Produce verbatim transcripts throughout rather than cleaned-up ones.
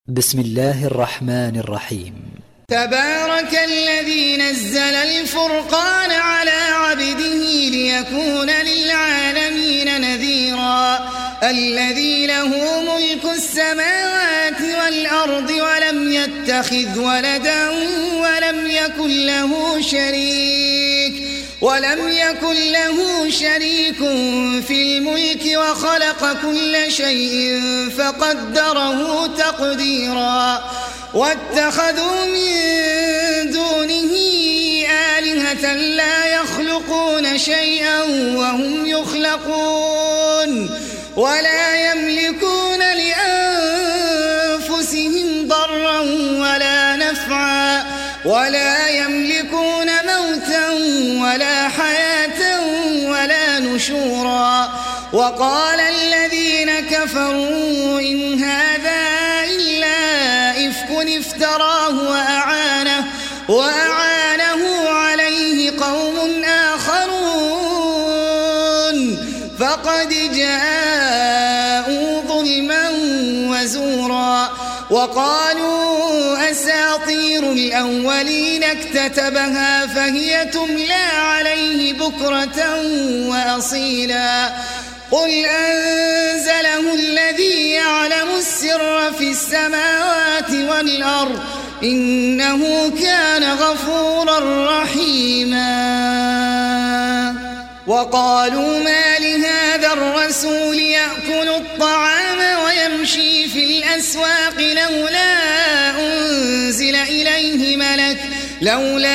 بسم الله الرحمن الرحيم. تبارك الذي نزل الفرقان على عبده ليكون للعالمين نذيرا الذي له ملك السماوات والأرض ولم يتخذ ولدا ولم يكن له شريك ولم يكن له شريك في الملك وخلق كل شيء فقدره تقديرا واتخذوا من دونه آلهة لا يخلقون شيئا وهم يخلقون ولا يملكون لأنفسهم ضرا ولا نفعا ولا يملكون موتا ولا حياة ولا نشورا وقال الذين كفروا إن هذا إلا إفك افتراه وأعانه, وأعانه عليه قوم آخرون فقد جاءوا ظلما وزورا وقالوا أساطير الأولين اكتتبها فهي تملى عليه بكرة وأصيلا قل أنزله الذي يعلم السر في السماوات والأرض إنه كان غفورا رحيما وقالوا ما لهذا الرسول يأكل الطعام ويمشي في الأسواق لولا أنزل إليه ملك لولا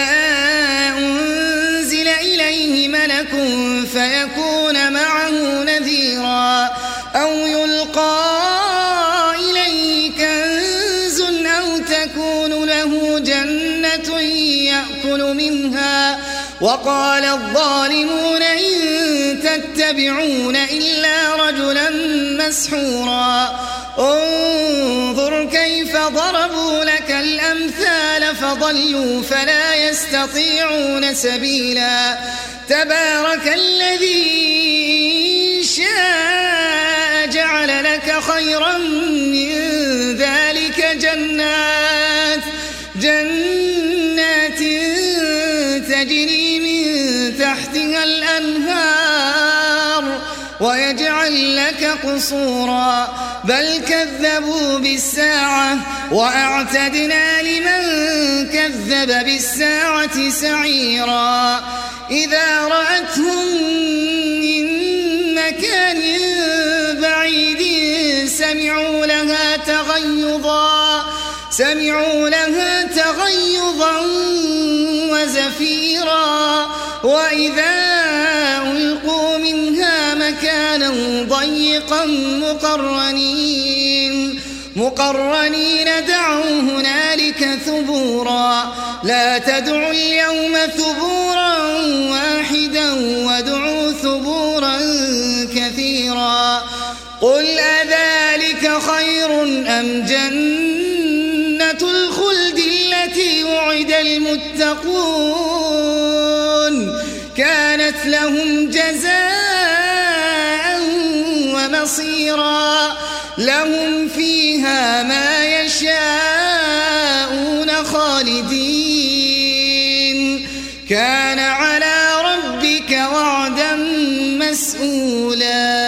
أنزل إليه ملك فيكون معه نذيرا أو يلقى إليه كنز أو تكون له جنة يأكل منها وقال الظالمون إن تتبعون إلا رجلا مسحورا انظر كيف ضربوا لك الأمثال فضلوا فلا يستطيعون سبيلا تبارك الذي شاء جعل لك خيرا من ذلك جنات جنات تجري من تحتها الأنهار ويجعل لك قصورا بل كذبوا بالساعة وأعتدنا لمن كذب بالساعة سعيرا إذا رأتهم من مكان بعيد سمعوا لها تغيظا سمعوا لها تغيظا وزفيرا وإذا ألقوا منها مكانا ضيقا مقرنين مقرنين دعوا هنالك ثبورا لا تدعوا اليوم ثبورا واحدا وادعوا ثبورا كثيرا قل أذلك خير أم جنة الخلد التي وعد المتقون كانت لهم جزاء ومصيرا لهم فيها ما يشاءون خالدين كان على ربك وعدا مسئولا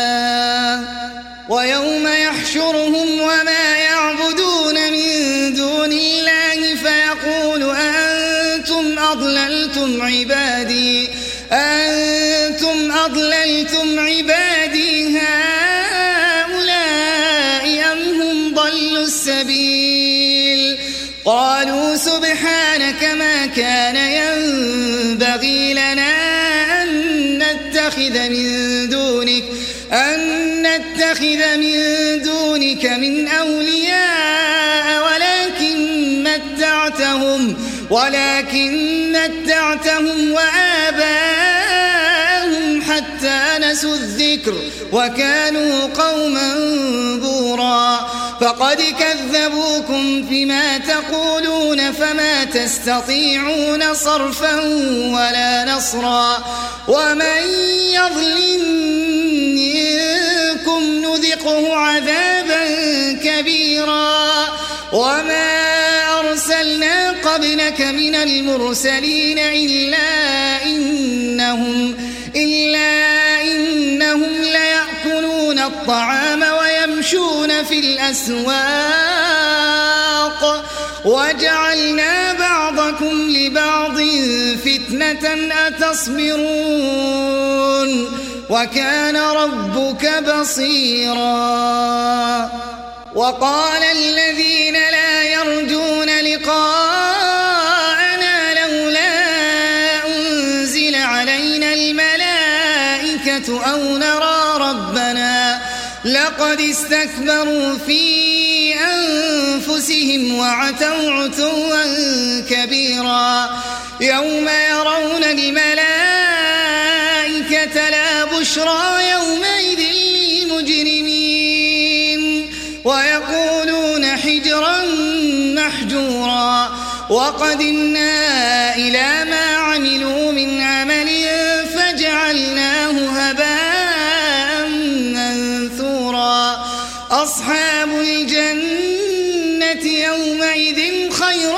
ويوم يحشرهم وما يعبدون من دون الله فيقول أنتم أضللتم عبادي أنتم أضللتم عبادي هؤلاء أم هم ضلوا السبيل قالوا سبحانك ما كان ينبغي لنا أن نتخذ من دونك أن نتخذ من دونك من أولياء ولكن متعتهم ولكن متعتهم وآباءهم حتى نسوا الذكر وكانوا قوما بورا فقد كذبوكم فيما تقولون فما تستطيعون صرفا ولا نصرا ومن يظلم منكم نذقه عذابا كبيرا وما أرسلنا قبلك من المرسلين إلا إنهم, إلا إنهم ليأكلون الطعام ويمشون في الأسواق وجعلنا بعضكم لبعض فتنة أتصبرون وكان ربك بصيرا. وقال الذين لا يرجون لقاءنا لولا أنزل علينا الملائكة أو نرى ربنا لقد استكبروا في أنفسهم وعتوا عتوا كبيرا. يوم يرون الملائكة لا بشرى يومئذ للمجرمين ويقولون حجرا محجورا. وقدمنا إلى ما عملوا من عمل فجعلناه هباء منثورا. أصحاب الجنة يومئذ خير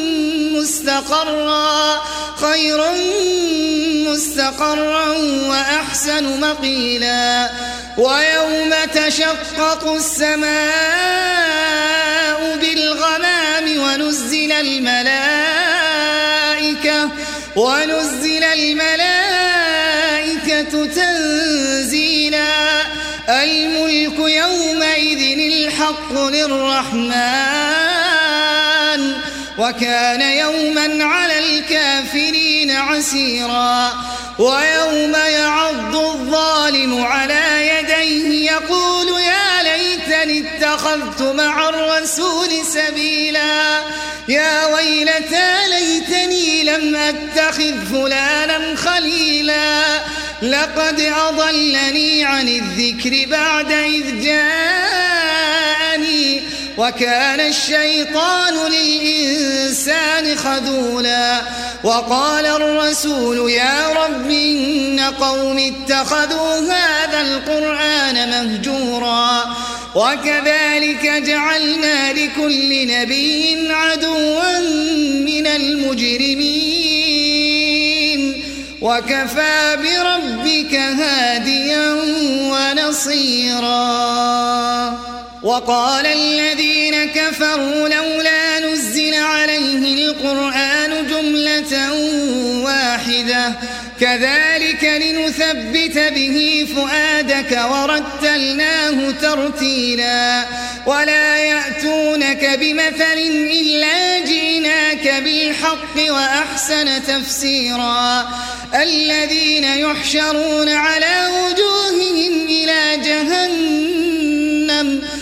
مستقرا خير مستقرا وأحسن مقيلا. ويوم تشقق السماء بالغمام ونزل الملائكة ونزل الملائكة تنزيلا. الملك يومئذ الحق للرحمن وكان يوما على الكافرين عسيرا. ويوم يعض الظالم على يديه يقول يا ليتني اتخذت مع الرسول سبيلا. يا ويلتى ليتني لم أتخذ فلانا خليلا لقد أضلني عن الذكر بعد إذ جاءني وكان الشيطان للإنسان خذولا. وقال الرسول يا رب إن قوم اتخذوا هذا القرآن مهجورا. وكذلك جعلنا لكل نبي عدوا من المجرمين وكفى بربك هاديا ونصيرا. وقال الذين كفروا لولا نزل عليه القرآن جملة واحدة كذلك لنثبت به فؤادك ورتلناه ترتيلا. ولا يأتونك بمثل إلا جئناك بالحق وأحسن تفسيرا. الذين يحشرون على وجوههم إلى جهنم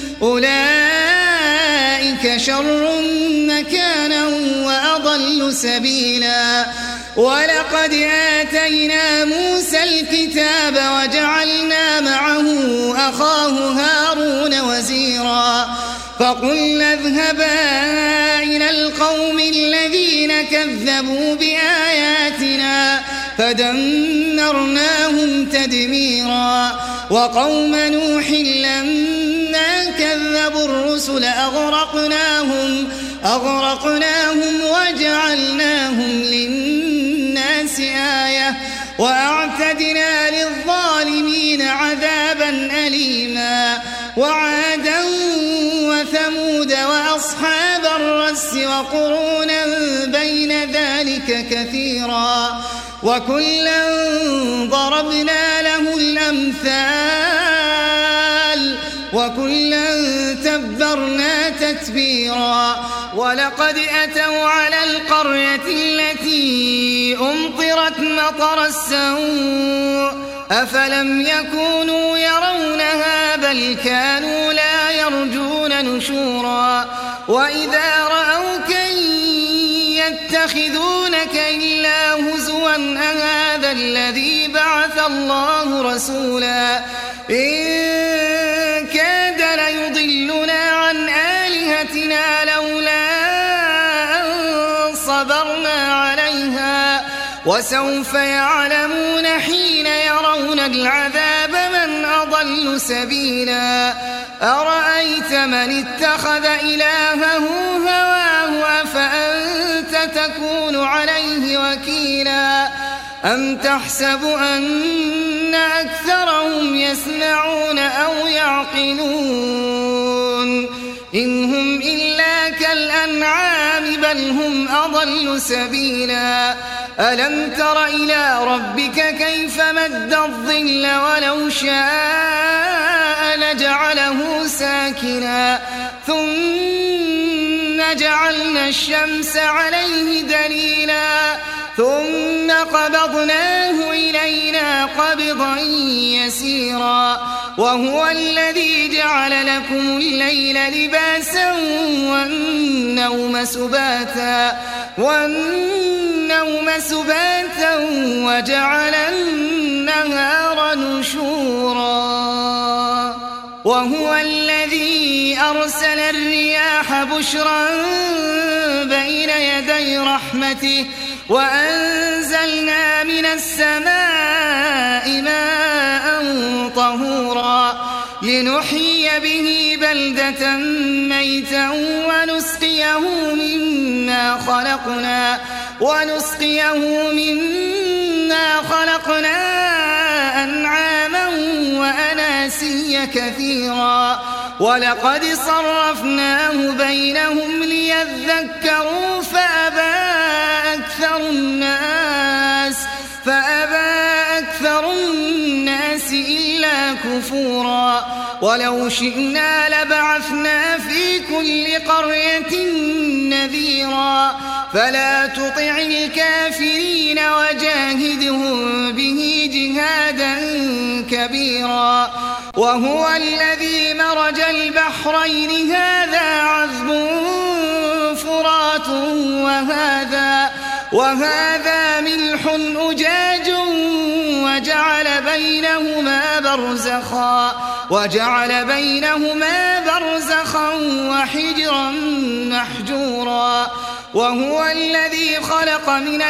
أولئك شر مكانا وأضل سبيلا. ولقد آتينا موسى الكتاب وجعلنا معه أخاه هارون وزيرا. فقلنا اذهبا إلى القوم الذين كذبوا بآياتنا فدمرناهم تدميرا. وقوم نوح لما كذبوا الرسل أغرقناهم, أغرقناهم وجعلناهم للناس آية وأعتدنا للظالمين عذابا أليما. وعادا وثمود وأصحاب الرس وقرونا بين ذلك كثيرا وكلا ضربنا له الأمثال وكلا تبرنا تتبيرا. ولقد أتوا على القرية التي أمطرت مطر السوء أفلم يكونوا يرونها بل كانوا لا يرجون نشورا. وإذا رأوك يتخذونك إلا هزوا أهذا الذي بعث الله رسولا إن كاد ليضلنا عن آلهتنا لولا أن صبرنا عليها وسوف يعلمون حين يرون العذاب من أضل سبيلا. أرأيت من اتخذ إلهه هواه أفأنت تكون عليه وكيلا أم تحسب أن أكثرهم يسمعون أو يعقلون إن هم إلا كالأنعام بل هم أضل سبيلا ألم تر إلى ربك كيف مد الظل ولو شاء لجعله ساكنا ثم جعلنا الشمس عليه دليلا ثم قبضناه إلينا قبضا يسيرا وهو الذي جعل لكم الليل لباسا والنوم سباتا والنوم سباتا وجعل النهار نشورا وهو الذي أرسل الرياح بشرا بين يدي رحمته وأنزلنا من السماء ماء طهورا لنحيي به بلدة ميتا ونسقيه مما خلقنا ونسقيه مما خلقنا أنعاما وأناسيا كثيرا ولقد صرفناه بينهم ليذكروا فأبى أكثر الناس فأبى أكثر الناس إلا كفورا ولو شئنا لبعثنا في كل قرية نذيرا فلا تطع الكافرين وجاهدهم به جهادا كبيرا وهو الذي مرج البحرين هذا عذب فرات وهذا وهذا ملح أجاج وجعل بينهما برزخا وجعل بينهما برزخا وحجرا محجورا وهو الذي خلق من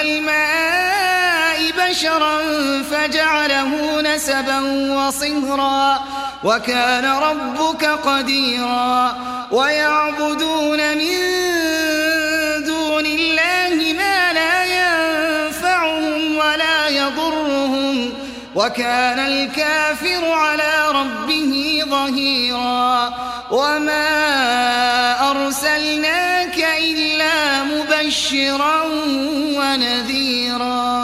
الماء بشرا فجعله نسبا وصهرا وكان ربك قديرا ويعبدون من دون الله ما لا ينفعهم ولا يضرهم وكان الكافر على ربه ظهيرا وما أرسلناك إلا مبشرا ونذيرا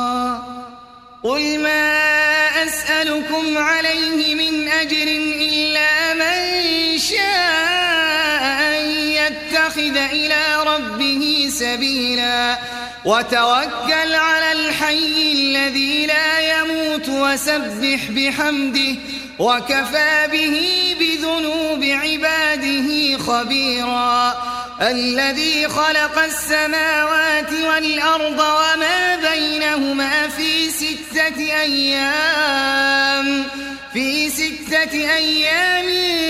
قل ما أسألكم عليه من أجر إلا من شاء أن يتخذ إلى ربه سبيلا وتوكل على الحي الذي لا يموت وسبح بحمده وكفى به بذنوب عباده خبيرا الذي خلق السماوات والأرض وما بينهما في ستة أيام في ستة أيام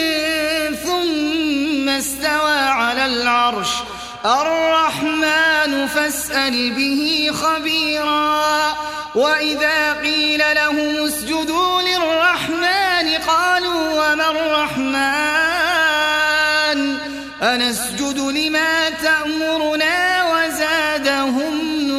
ثم استوى على العرش الرحمن فاسأل به خبيرا وإذا قيل لهم اسجدوا للرحمن قالوا وما الرحمن أنسجد لما تأمرنا وزادهم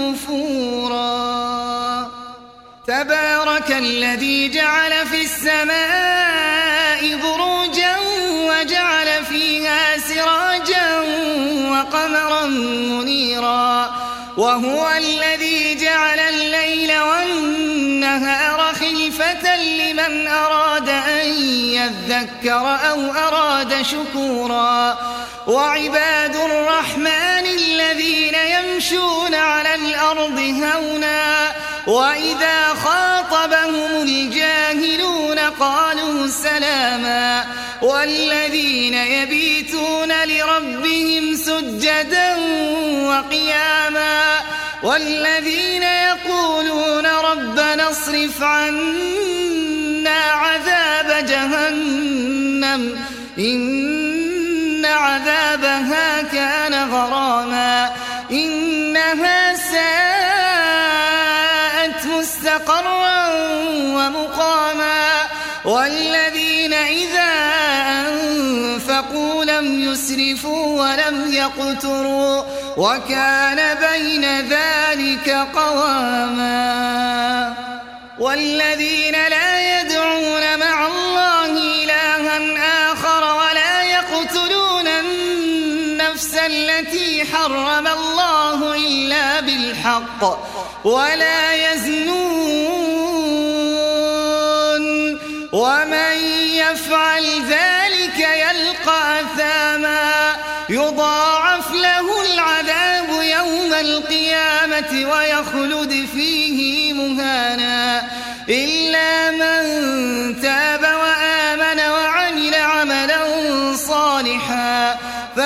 نفورا تبارك الذي جعل في السماء بروجا وجعل فيها سراجا وقمرا منيرا وهو الذي جعل الليل والنهار خلفة لمن أراد أن يذكر أو أراد شكورا وعباد الرحمن الذين يمشون على الأرض هونا وإذا خاطبهم الجاهلون قالوا سلاما والذين يبيتون لربهم سجدا وقياما والذين يقولون ربنا اصرف عنا عذاب جهنم إن عذابها كان غراما إنها ساءت مستقرا ومقاما والذين إذا ولم يسرفوا ولم يقتروا وكان بين ذلك قواما والذين لا يدعون مع الله إلها آخر ولا يقتلون النفس التي حرم الله إلا بالحق ولا يزنون ومن يفعل ذلك يلقى أثاما يضاعف له العذاب يوم القيامة ويخلد فيه مهانا إلا من تاب وآمن وعمل عملا صالحا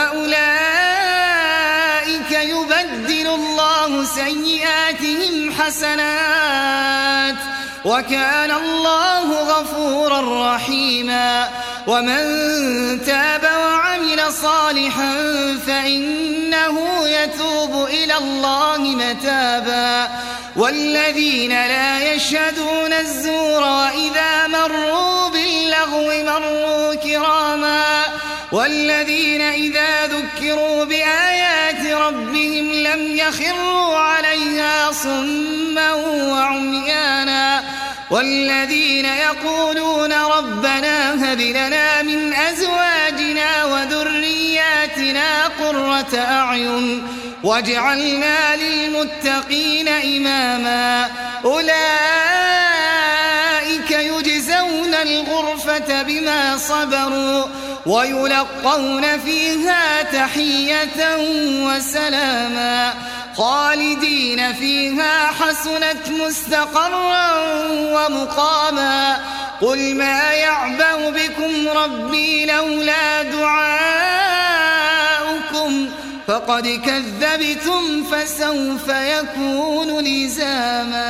فأولئك يبدل الله سيئاتهم حسنات وكان الله غفورا رحيما ومن تاب وعمل صالحا فإنه يتوب إلى الله متابا والذين لا يشهدون الزور وإذا مروا باللغو مروا كراما والذين إذا ذكروا بآيات ربهم لم يخروا عليها صما وعميانا والذين يقولون ربنا هب لنا من أزواجنا وذرياتنا قرة أعين واجعلنا للمتقين إماما أولئك يجزون الغرفة بما صبروا ويلقون فيها تحية وسلاما خالدين فيها حسنت مستقرا ومقاما قل ما يعبأ بكم ربي لولا دعاؤكم فقد كذبتم فسوف يكون لزاما